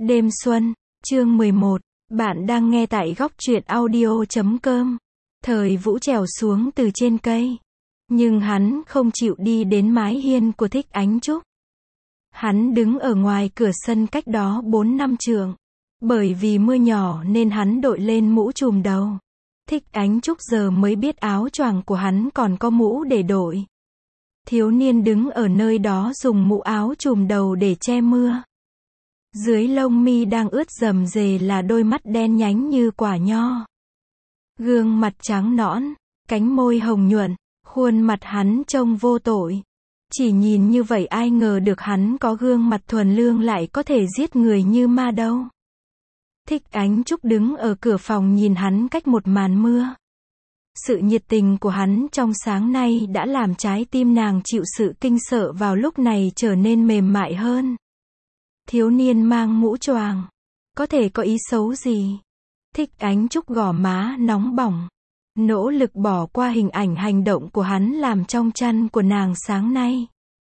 Đêm xuân, chương 11, bạn đang nghe tại góc truyện audio.com. Thời Vũ trèo xuống từ trên cây, nhưng hắn không chịu đi đến mái hiên của Thích Ánh Trúc. Hắn đứng ở ngoài cửa sân cách đó 4-5 trượng. Bởi vì mưa nhỏ nên hắn đội lên mũ trùm đầu. Thích Ánh Trúc giờ mới biết áo choàng của hắn còn có mũ để đội. Thiếu niên đứng ở nơi đó dùng mũ áo trùm đầu để che mưa. Dưới lông mi đang ướt rầm rề là đôi mắt đen nhánh như quả nho. Gương mặt trắng nõn, cánh môi hồng nhuận, khuôn mặt hắn trông vô tội. Chỉ nhìn như vậy ai ngờ được hắn có gương mặt thuần lương lại có thể giết người như ma đâu. Thích Ánh Trúc đứng ở cửa phòng nhìn hắn cách một màn mưa. Sự nhiệt tình của hắn trong sáng nay đã làm trái tim nàng chịu sự kinh sợ vào lúc này trở nên mềm mại hơn. Thiếu niên mang mũ choàng, có thể có ý xấu gì? Thích Ánh Trúc gò má nóng bỏng, nỗ lực bỏ qua hình ảnh hành động của hắn làm trong chăn của nàng sáng nay.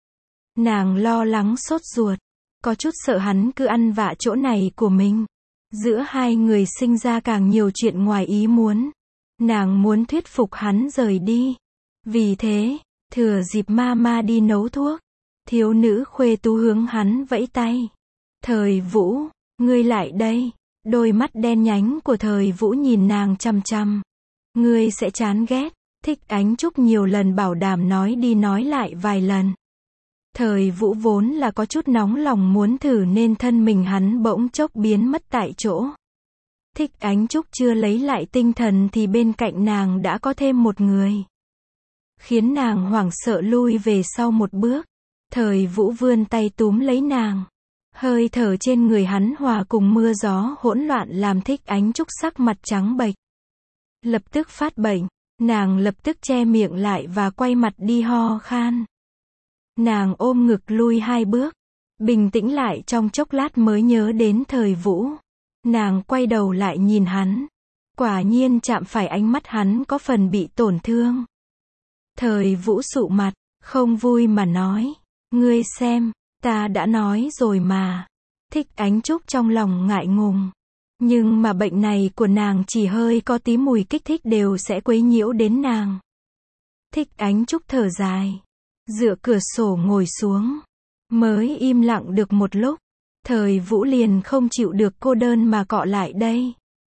Nàng lo lắng sốt ruột, có chút sợ hắn cứ ăn vạ chỗ này của mình. Giữa hai người sinh ra càng nhiều chuyện ngoài ý muốn. Nàng muốn thuyết phục hắn rời đi. Vì thế, thừa dịp mama đi nấu thuốc, thiếu nữ khuê tú hướng hắn vẫy tay. Thời Vũ, ngươi lại đây. Đôi mắt đen nhánh của Thời Vũ nhìn nàng chằm chằm. Ngươi sẽ chán ghét. Thích Ánh Trúc nhiều lần bảo đảm nói đi nói lại vài lần. Thời Vũ vốn là có chút nóng lòng muốn thử nên thân mình hắn bỗng chốc biến mất tại chỗ. Thích Ánh Trúc chưa lấy lại tinh thần thì bên cạnh nàng đã có thêm một người. Khiến nàng hoảng sợ lui về sau một bước. Thời Vũ vươn tay túm lấy nàng. Hơi thở trên người hắn hòa cùng mưa gió hỗn loạn làm Thích Ánh Trúc sắc mặt trắng bệch. Lập tức phát bệnh, nàng lập tức che miệng lại và quay mặt đi ho khan. Nàng ôm ngực lui 2 bước, bình tĩnh lại trong chốc lát mới nhớ đến Thời Vũ. Nàng quay đầu lại nhìn hắn. Quả nhiên chạm phải ánh mắt hắn có phần bị tổn thương. Thời Vũ sụ mặt, không vui mà nói. Ngươi xem, ta đã nói rồi mà. Thích Ánh Trúc trong lòng ngại ngùng. Nhưng mà bệnh này của nàng chỉ hơi có tí mùi kích thích đều sẽ quấy nhiễu đến nàng. Thích Ánh Trúc thở dài. Dựa cửa sổ ngồi xuống. Mới im lặng được một lúc. Thời Vũ liền không chịu được cô đơn mà cọ lại đây.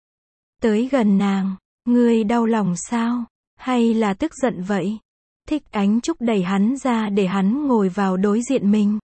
Tới gần nàng. Ngươi đau lòng sao? Hay là tức giận vậy? Thích Ánh Trúc đẩy hắn ra để hắn ngồi vào đối diện mình.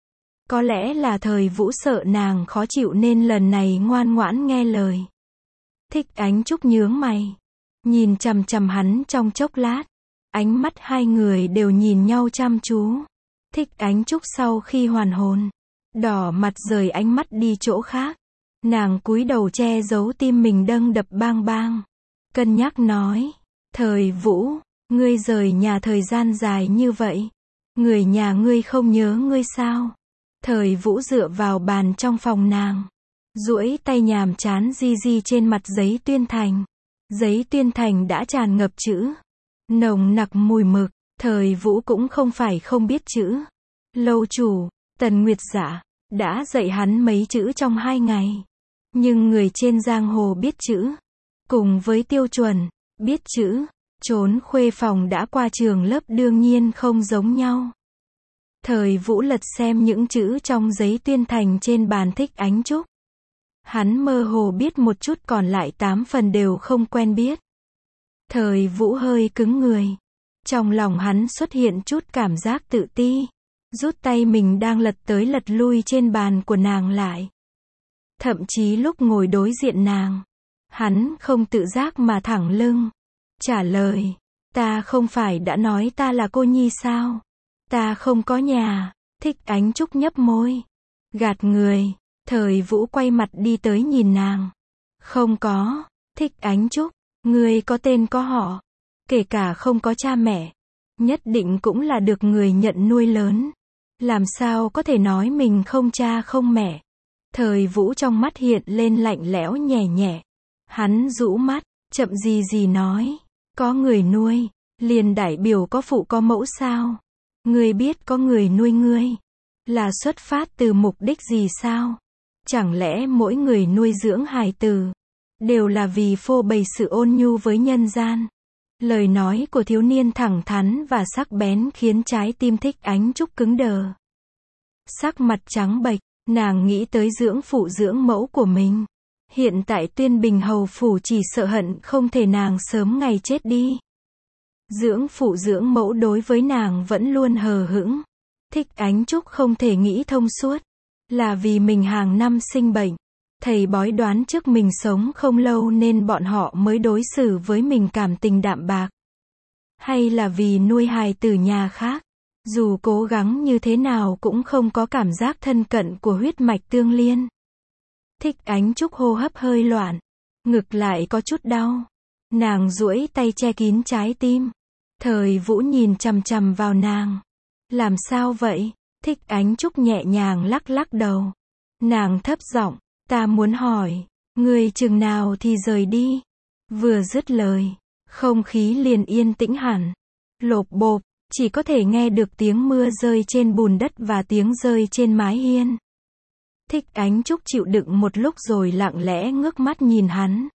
Có lẽ là Thời Vũ sợ nàng khó chịu nên lần này ngoan ngoãn nghe lời. Thích Ánh Trúc nhướng mày. Nhìn chằm chằm hắn trong chốc lát. Ánh mắt hai người đều nhìn nhau chăm chú. Thích Ánh Trúc sau khi hoàn hồn, đỏ mặt rời ánh mắt đi chỗ khác. Nàng cúi đầu che giấu tim mình đang đập bang bang. Cân nhắc nói. Thời Vũ, ngươi rời nhà thời gian dài như vậy. Người nhà ngươi không nhớ ngươi sao? Thời Vũ dựa vào bàn trong phòng nàng. Duỗi tay nhàm chán di di trên mặt giấy tuyên thành. Giấy tuyên thành đã tràn ngập chữ. Nồng nặc mùi mực. Thời Vũ cũng không phải không biết chữ. Lâu chủ, Tần Nguyệt Dạ, đã dạy hắn mấy chữ trong 2 ngày. Nhưng người trên giang hồ biết chữ. Cùng với Tiêu Chuẩn, biết chữ. Trốn khuê phòng đã qua trường lớp đương nhiên không giống nhau. Thời Vũ lật xem những chữ trong giấy tuyên thành trên bàn Thích Ánh Trúc. Hắn mơ hồ biết một chút còn lại 8 phần đều không quen biết. Thời Vũ hơi cứng người. Trong lòng hắn xuất hiện chút cảm giác tự ti. Rút tay mình đang lật tới lật lui trên bàn của nàng lại. Thậm chí lúc ngồi đối diện nàng, hắn không tự giác mà thẳng lưng. Trả lời, ta không phải đã nói ta là cô nhi sao? Ta không có nhà. Thích Ánh Trúc nhấp môi. Gạt người. Thời Vũ quay mặt đi tới nhìn nàng. Không có. Thích Ánh Trúc, ngươi có tên có họ. Kể cả không có cha mẹ, nhất định cũng là được người nhận nuôi lớn. Làm sao có thể nói mình không cha không mẹ? Thời Vũ trong mắt hiện lên lạnh lẽo nhẹ nhẹ. Hắn rũ mắt, chậm gì gì nói. Có người nuôi, liền đại biểu có phụ có mẫu sao? Ngươi biết có người nuôi ngươi là xuất phát từ mục đích gì sao? Chẳng lẽ mỗi người nuôi dưỡng hài tử đều là vì phô bày sự ôn nhu với nhân gian? Lời nói của thiếu niên thẳng thắn và sắc bén khiến trái tim Thích Ánh Trúc cứng đờ. Sắc mặt trắng bệch, nàng nghĩ tới dưỡng phụ dưỡng mẫu của mình. Hiện tại Tuyên Bình hầu phủ chỉ sợ hận không thể nàng sớm ngày chết đi. Dưỡng phụ dưỡng mẫu đối với nàng vẫn luôn hờ hững. Thích Ánh Trúc không thể nghĩ thông suốt. Là vì mình hàng năm sinh bệnh. Thầy bói đoán trước mình sống không lâu nên bọn họ mới đối xử với mình cảm tình đạm bạc. Hay là vì nuôi hài tử nhà khác. Dù cố gắng như thế nào cũng không có cảm giác thân cận của huyết mạch tương liên. Thích Ánh Trúc hô hấp hơi loạn. Ngực lại có chút đau. Nàng duỗi tay che kín trái tim. Thời Vũ nhìn chằm chằm vào nàng. Làm sao vậy? Thích Ánh Trúc nhẹ nhàng lắc lắc đầu. Nàng thấp giọng, ta muốn hỏi, người chừng nào thì rời đi? Vừa dứt lời, không khí liền yên tĩnh hẳn. Lộp bộp, chỉ có thể nghe được tiếng mưa rơi trên bùn đất và tiếng rơi trên mái hiên. Thích Ánh Trúc chịu đựng một lúc rồi lặng lẽ ngước mắt nhìn hắn.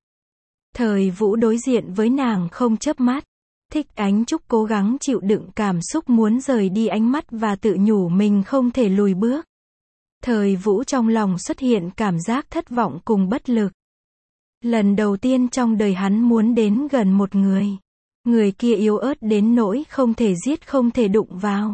Thời Vũ đối diện với nàng không chớp mắt. Thích Ánh Trúc cố gắng chịu đựng cảm xúc muốn rời đi ánh mắt và tự nhủ mình không thể lùi bước. Thời Vũ trong lòng xuất hiện cảm giác thất vọng cùng bất lực. Lần đầu tiên trong đời hắn muốn đến gần một người. Người kia yếu ớt đến nỗi không thể giết không thể đụng vào.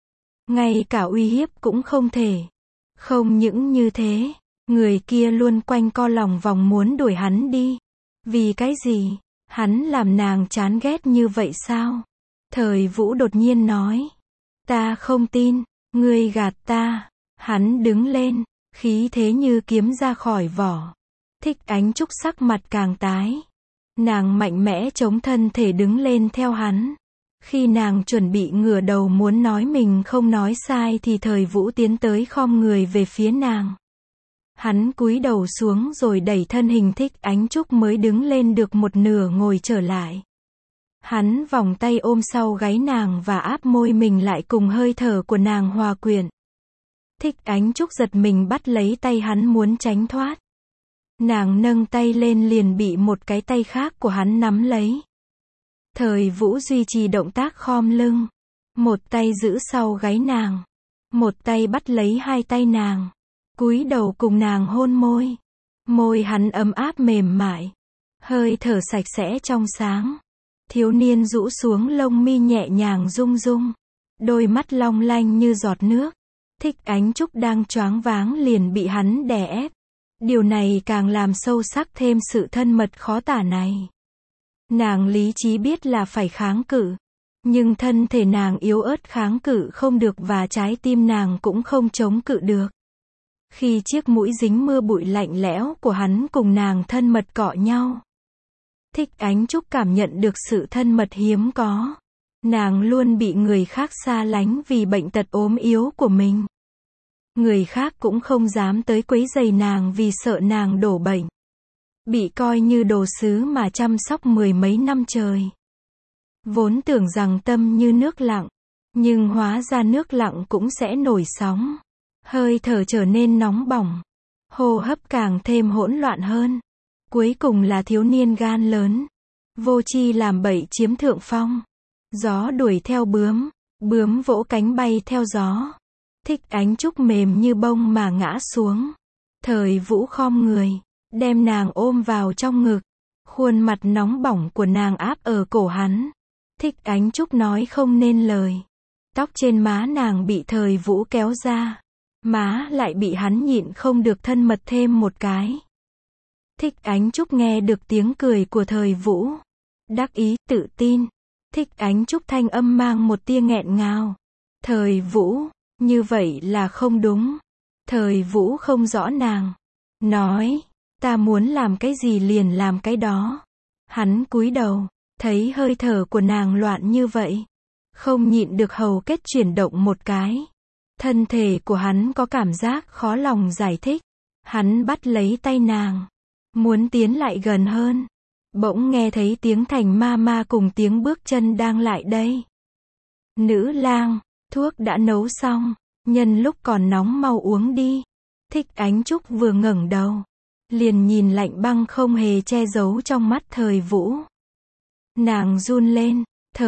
Ngay cả uy hiếp cũng không thể. Không những như thế, người kia luôn quanh co lòng vòng muốn đuổi hắn đi. Vì cái gì? Hắn làm nàng chán ghét như vậy sao? Thời Vũ đột nhiên nói. Ta không tin, ngươi gạt ta. Hắn đứng lên, khí thế như kiếm ra khỏi vỏ. Thích Ánh Trúc sắc mặt càng tái. Nàng mạnh mẽ chống thân thể đứng lên theo hắn. Khi nàng chuẩn bị ngửa đầu muốn nói mình không nói sai thì Thời Vũ tiến tới khom người về phía nàng. Hắn cúi đầu xuống rồi đẩy thân hình Thích Ánh Trúc mới đứng lên được một nửa ngồi trở lại. Hắn vòng tay ôm sau gáy nàng và áp môi mình lại cùng hơi thở của nàng hòa quyện. Thích Ánh Trúc giật mình bắt lấy tay hắn muốn tránh thoát. Nàng nâng tay lên liền bị một cái tay khác của hắn nắm lấy. Thời Vũ duy trì động tác khom lưng. Một tay giữ sau gáy nàng. Một tay bắt lấy hai tay nàng. Cúi đầu cùng nàng hôn môi. Môi hắn ấm áp mềm mại. Hơi thở sạch sẽ trong sáng. Thiếu niên rũ xuống lông mi nhẹ nhàng rung rung. Đôi mắt long lanh như giọt nước. Thích Ánh Trúc đang choáng váng liền bị hắn đè ép. Điều này càng làm sâu sắc thêm sự thân mật khó tả này. Nàng lý trí biết là phải kháng cự. Nhưng thân thể nàng yếu ớt kháng cự không được và trái tim nàng cũng không chống cự được. Khi chiếc mũi dính mưa bụi lạnh lẽo của hắn cùng nàng thân mật cọ nhau. Thích Ánh Trúc cảm nhận được sự thân mật hiếm có. Nàng luôn bị người khác xa lánh vì bệnh tật ốm yếu của mình. Người khác cũng không dám tới quấy rầy nàng vì sợ nàng đổ bệnh. Bị coi như đồ sứ mà chăm sóc mười mấy năm trời. Vốn tưởng rằng tâm như nước lặng, nhưng hóa ra nước lặng cũng sẽ nổi sóng. Hơi thở trở nên nóng bỏng. Hô hấp càng thêm hỗn loạn hơn. Cuối cùng là thiếu niên gan lớn. Vô tri làm bậy chiếm thượng phong. Gió đuổi theo bướm. Bướm vỗ cánh bay theo gió. Thích Ánh Trúc mềm như bông mà ngã xuống. Thời Vũ khom người. Đem nàng ôm vào trong ngực. Khuôn mặt nóng bỏng của nàng áp ở cổ hắn. Thích Ánh Trúc nói không nên lời. Tóc trên má nàng bị Thời Vũ kéo ra. Má lại bị hắn nhịn không được thân mật thêm một cái. Thích Ánh Trúc nghe được tiếng cười của Thời Vũ. Đắc ý, tự tin. Thích Ánh Trúc thanh âm mang một tia nghẹn ngào. Thời Vũ, như vậy là không đúng. Thời Vũ không rõ nàng. Nói, ta muốn làm cái gì liền làm cái đó. Hắn cúi đầu, thấy hơi thở của nàng loạn như vậy. Không nhịn được hầu kết chuyển động một cái. Thân thể của hắn có cảm giác khó lòng giải thích. Hắn bắt lấy tay nàng. Muốn tiến lại gần hơn. Bỗng nghe thấy tiếng Thành ma cùng tiếng bước chân đang lại đây. Nữ lang, thuốc đã nấu xong. Nhân lúc còn nóng mau uống đi. Thích Ánh Trúc vừa ngẩng đầu, liền nhìn lạnh băng không hề che giấu trong mắt Thời Vũ. Nàng run lên,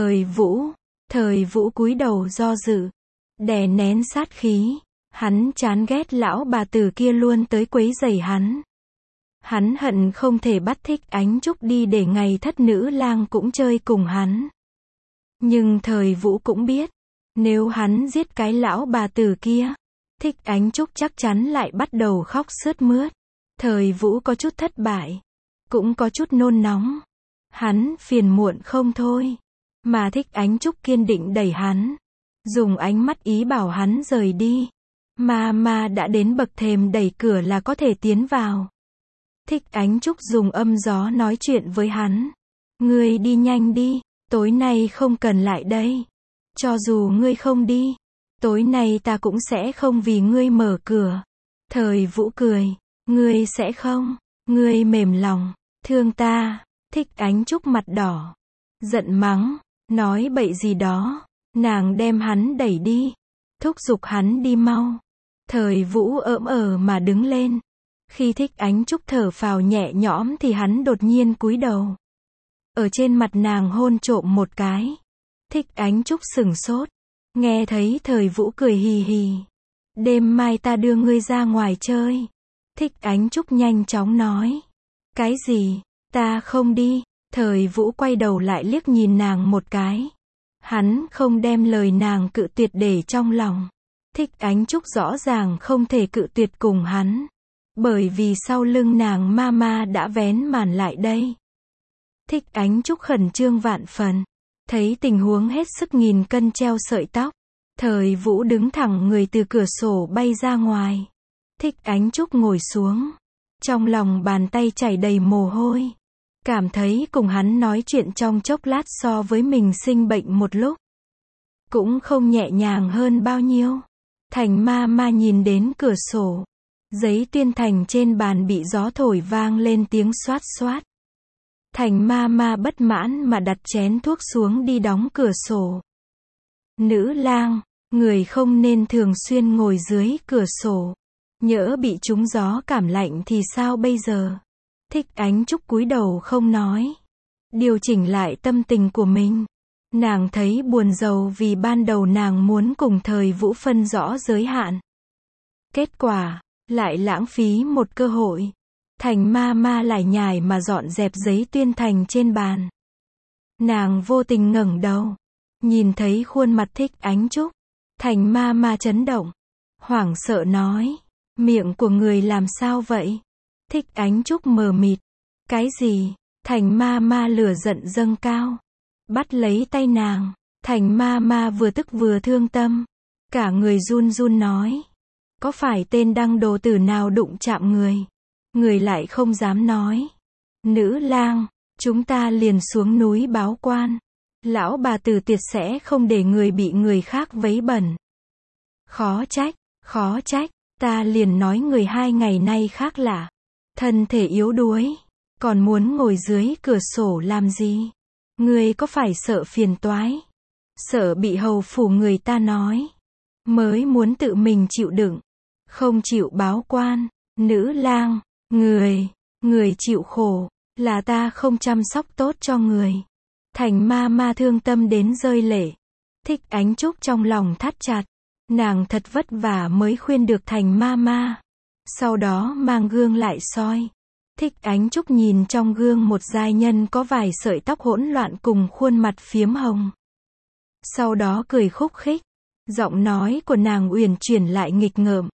Thời Vũ cúi đầu do dự, đè nén sát khí, hắn chán ghét lão bà tử kia luôn tới quấy rầy hắn. Hắn hận không thể bắt Thích Ánh Trúc đi để ngày thất nữ lang cũng chơi cùng hắn. Nhưng Thời Vũ cũng biết, nếu hắn giết cái lão bà tử kia, Thích Ánh Trúc chắc chắn lại bắt đầu khóc sướt mướt. Thời Vũ có chút thất bại, cũng có chút nôn nóng. Hắn phiền muộn không thôi, mà Thích Ánh Trúc kiên định đẩy hắn, dùng ánh mắt ý bảo hắn rời đi. Mà đã đến bậc thềm đẩy cửa là có thể tiến vào. Thích Ánh Trúc dùng âm gió nói chuyện với hắn. Ngươi đi nhanh đi, tối nay không cần lại đây. Cho dù ngươi không đi, tối nay ta cũng sẽ không vì ngươi mở cửa. Thời Vũ cười, ngươi sẽ không, ngươi mềm lòng, thương ta. Thích Ánh Trúc mặt đỏ, giận mắng, nói bậy gì đó. Nàng đem hắn đẩy đi, thúc giục hắn đi mau. Thời Vũ ỡm mà đứng lên. Khi Thích Ánh Trúc thở phào nhẹ nhõm thì hắn đột nhiên cúi đầu, ở trên mặt nàng hôn trộm một cái. Thích Ánh Trúc sửng sốt, nghe thấy Thời Vũ cười hì hì. Đêm mai ta đưa ngươi ra ngoài chơi. Thích Ánh Trúc nhanh chóng nói. Cái gì, ta không đi. Thời Vũ quay đầu lại liếc nhìn nàng một cái. Hắn không đem lời nàng cự tuyệt để trong lòng. Thích Ánh Trúc rõ ràng không thể cự tuyệt cùng hắn, bởi vì sau lưng nàng mama đã vén màn lại đây. Thích Ánh Trúc khẩn trương vạn phần, thấy tình huống hết sức nghìn cân treo sợi tóc. Thời Vũ đứng thẳng người từ cửa sổ bay ra ngoài. Thích Ánh Trúc ngồi xuống, trong lòng bàn tay chảy đầy mồ hôi, cảm thấy cùng hắn nói chuyện trong chốc lát so với mình sinh bệnh một lúc cũng không nhẹ nhàng hơn bao nhiêu. Thành ma nhìn đến cửa sổ, giấy tuyên thành trên bàn bị gió thổi vang lên tiếng xoát xoát. Thành ma bất mãn mà đặt chén thuốc xuống đi đóng cửa sổ. Nữ lang, người không nên thường xuyên ngồi dưới cửa sổ, nhỡ bị trúng gió cảm lạnh thì sao bây giờ? Thích Ánh Trúc cúi đầu không nói, điều chỉnh lại tâm tình của mình. Nàng thấy buồn rầu vì ban đầu nàng muốn cùng Thời Vũ phân rõ giới hạn. Kết quả, lại lãng phí một cơ hội. Thành ma lại nhải mà dọn dẹp giấy tuyên thành trên bàn. Nàng vô tình ngẩng đầu, nhìn thấy khuôn mặt Thích Ánh Trúc. Thành ma chấn động, hoảng sợ nói, miệng của người làm sao vậy? Thích Ánh Trúc mờ mịt, cái gì? Thành ma lửa giận dâng cao, bắt lấy tay nàng. Thành ma vừa tức vừa thương tâm, cả người run run nói, có phải tên đăng đồ tử nào đụng chạm người? Người lại không dám nói. Nữ lang, chúng ta liền xuống núi báo quan. Lão bà tử tuyệt sẽ không để người bị người khác vấy bẩn. Khó trách, ta liền nói người 2 ngày nay khác lạ, thân thể yếu đuối, còn muốn ngồi dưới cửa sổ làm gì? Ngươi có phải sợ phiền toái, sợ bị hầu phủ người ta nói, mới muốn tự mình chịu đựng, không chịu báo quan? Nữ lang, người chịu khổ, là ta không chăm sóc tốt cho người. Thành ma thương tâm đến rơi lệ. Thích Ánh Trúc trong lòng thắt chặt, nàng thật vất vả mới khuyên được Thành ma. Sau đó mang gương lại soi. Thích Ánh Trúc nhìn trong gương một giai nhân có vài sợi tóc hỗn loạn cùng khuôn mặt phiếm hồng. Sau đó cười khúc khích, giọng nói của nàng uyển chuyển lại nghịch ngợm.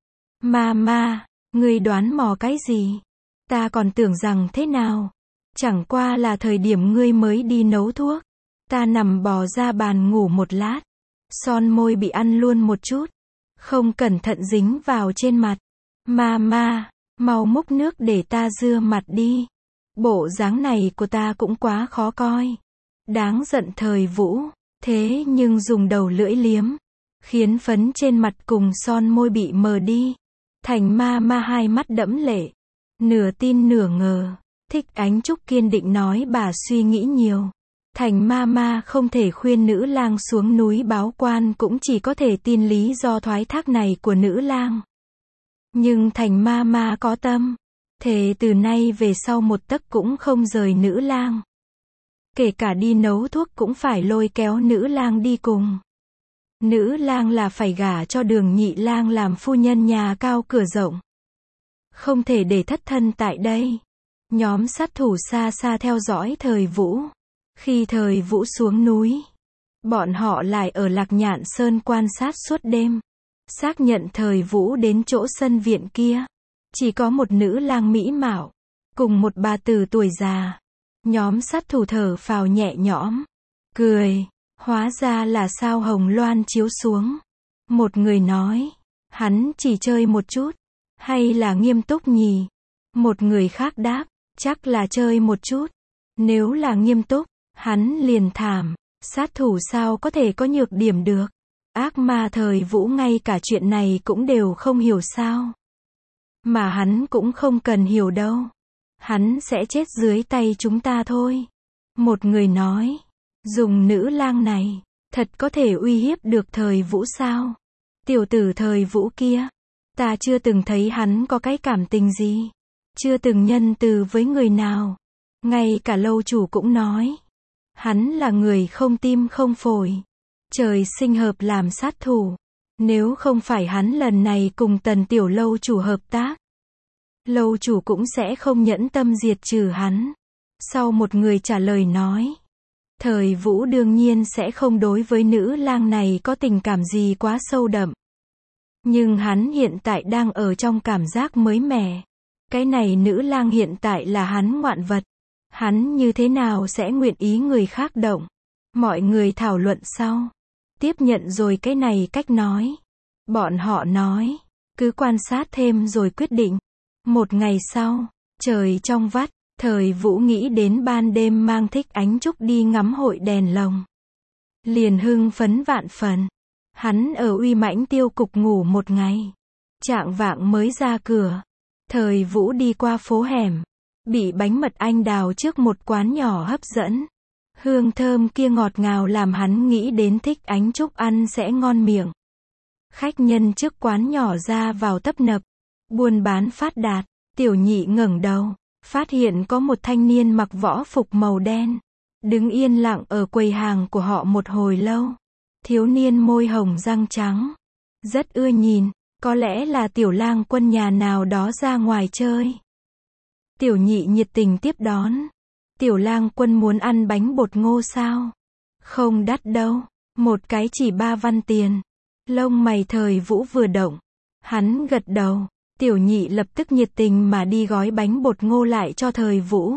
Ma, ngươi đoán mò cái gì? Ta còn tưởng rằng thế nào? Chẳng qua là thời điểm ngươi mới đi nấu thuốc. Ta nằm bò ra bàn ngủ một lát, son môi bị ăn luôn một chút, không cẩn thận dính vào trên mặt. Ma, mau múc nước để ta rửa mặt đi. Bộ dáng này của ta cũng quá khó coi. Đáng giận Thời Vũ, thế nhưng dùng đầu lưỡi liếm, khiến phấn trên mặt cùng son môi bị mờ đi. Thành ma hai mắt đẫm lệ, nửa tin nửa ngờ. Thích Ánh Trúc kiên định nói bà suy nghĩ nhiều. Thành ma không thể khuyên nữ lang xuống núi báo quan, cũng chỉ có thể tin lý do thoái thác này của nữ lang. Nhưng Thành ma ma có tâm, thề từ nay về sau một tấc cũng không rời nữ lang. Kể cả đi nấu thuốc cũng phải lôi kéo nữ lang đi cùng. Nữ lang là phải gả cho Đường nhị lang làm phu nhân nhà cao cửa rộng. Không thể để thất thân tại đây. Nhóm sát thủ xa xa theo dõi Thời Vũ. Khi Thời Vũ xuống núi, bọn họ lại ở Lạc Nhạn Sơn quan sát suốt đêm. Xác nhận Thời Vũ đến chỗ sân viện kia. Chỉ có một nữ lang mỹ mạo, cùng một bà tử tuổi già. Nhóm sát thủ thở phào nhẹ nhõm, cười, hóa ra là sao hồng loan chiếu xuống. Một người nói, hắn chỉ chơi một chút, hay là nghiêm túc nhỉ? Một người khác đáp, chắc là chơi một chút. Nếu là nghiêm túc, hắn liền thảm, sát thủ sao có thể có nhược điểm được? Ác ma Thời Vũ ngay cả chuyện này cũng đều không hiểu sao? Mà hắn cũng không cần hiểu đâu. Hắn sẽ chết dưới tay chúng ta thôi. Một người nói, dùng nữ lang này, thật có thể uy hiếp được Thời Vũ sao? Tiểu tử Thời Vũ kia, ta chưa từng thấy hắn có cái cảm tình gì. Chưa từng nhân từ với người nào. Ngay cả lâu chủ cũng nói, hắn là người không tim không phổi. Trời sinh hợp làm sát thủ. Nếu không phải hắn lần này cùng Tần tiểu lâu chủ hợp tác, lâu chủ cũng sẽ không nhẫn tâm diệt trừ hắn. Sau một người trả lời nói, Thời Vũ đương nhiên sẽ không đối với nữ lang này có tình cảm gì quá sâu đậm. Nhưng hắn hiện tại đang ở trong cảm giác mới mẻ. Cái này nữ lang hiện tại là hắn ngoạn vật. Hắn như thế nào sẽ nguyện ý người khác động? Mọi người thảo luận sau. Tiếp nhận rồi cái này cách nói. Bọn họ nói, cứ quan sát thêm rồi quyết định. Một ngày sau, trời trong vắt, Thời Vũ nghĩ đến ban đêm mang Thích Ánh Trúc đi ngắm hội đèn lồng. Liền hưng phấn vạn phần. Hắn ở Uy Mãnh Tiêu Cục ngủ một ngày. Chạng vạng mới ra cửa. Thời Vũ đi qua phố hẻm. Bị bánh mật anh đào trước một quán nhỏ hấp dẫn. Hương thơm kia ngọt ngào làm hắn nghĩ đến Thích Ánh Trúc ăn sẽ ngon miệng. Khách nhân trước quán nhỏ ra vào tấp nập. Buôn bán phát đạt. Tiểu nhị ngẩng đầu, phát hiện có một thanh niên mặc võ phục màu đen. Đứng yên lặng ở quầy hàng của họ một hồi lâu. Thiếu niên môi hồng răng trắng. Rất ưa nhìn, có lẽ là Tiểu Lang Quân nhà nào đó ra ngoài chơi. Tiểu nhị nhiệt tình tiếp đón. Tiểu Lang Quân muốn ăn bánh bột ngô sao? Không đắt đâu, một cái chỉ 3 văn tiền. Lông mày Thời Vũ vừa động. Hắn gật đầu. Tiểu nhị lập tức nhiệt tình mà đi gói bánh bột ngô lại cho Thời Vũ.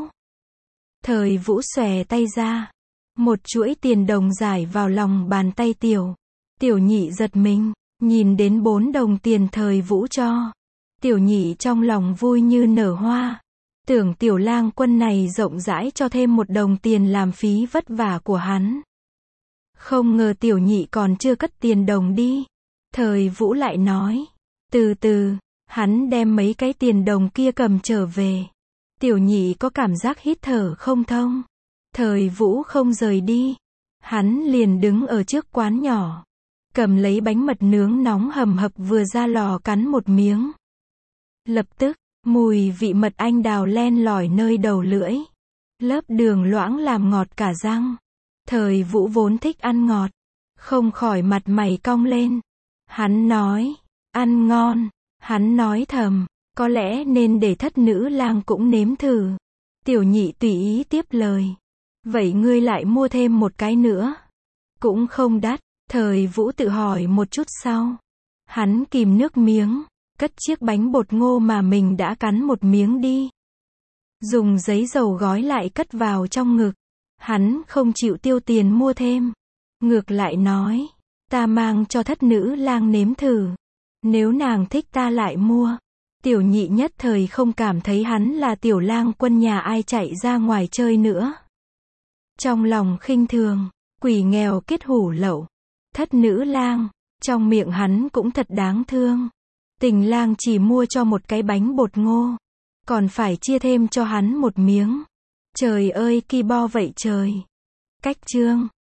Thời Vũ xòe tay ra. Một chuỗi tiền đồng rải vào lòng bàn tay tiểu. Tiểu nhị giật mình, nhìn đến 4 đồng tiền Thời Vũ cho. Tiểu nhị trong lòng vui như nở hoa. Tưởng Tiểu Lang Quân này rộng rãi cho thêm 1 đồng tiền làm phí vất vả của hắn. Không ngờ tiểu nhị còn chưa cất tiền đồng đi. Thời Vũ lại nói, từ từ. Hắn đem mấy cái tiền đồng kia cầm trở về. Tiểu nhị có cảm giác hít thở không thông. Thời Vũ không rời đi. Hắn liền đứng ở trước quán nhỏ. Cầm lấy bánh mật nướng nóng hầm hập vừa ra lò cắn một miếng. Lập tức, mùi vị mật anh đào len lỏi nơi đầu lưỡi. Lớp đường loãng làm ngọt cả răng. Thời Vũ vốn thích ăn ngọt. Không khỏi mặt mày cong lên. Hắn nói, ăn ngon. Hắn nói thầm, có lẽ nên để thất nữ lang cũng nếm thử. Tiểu nhị tùy ý tiếp lời. Vậy ngươi lại mua thêm một cái nữa. Cũng không đắt. Thời Vũ tự hỏi một chút sau. Hắn kìm nước miếng, cất chiếc bánh bột ngô mà mình đã cắn một miếng đi. Dùng giấy dầu gói lại cất vào trong ngực. Hắn không chịu tiêu tiền mua thêm. Ngược lại nói, ta mang cho thất nữ lang nếm thử. Nếu nàng thích ta lại mua. Tiểu nhị nhất thời không cảm thấy hắn là Tiểu Lang Quân nhà ai chạy ra ngoài chơi nữa. Trong lòng khinh thường, quỷ nghèo kết hủ lậu. Thất nữ lang, trong miệng hắn cũng thật đáng thương. Tình lang chỉ mua cho một cái bánh bột ngô. Còn phải chia thêm cho hắn một miếng. Trời ơi ki bo vậy trời. Cách chương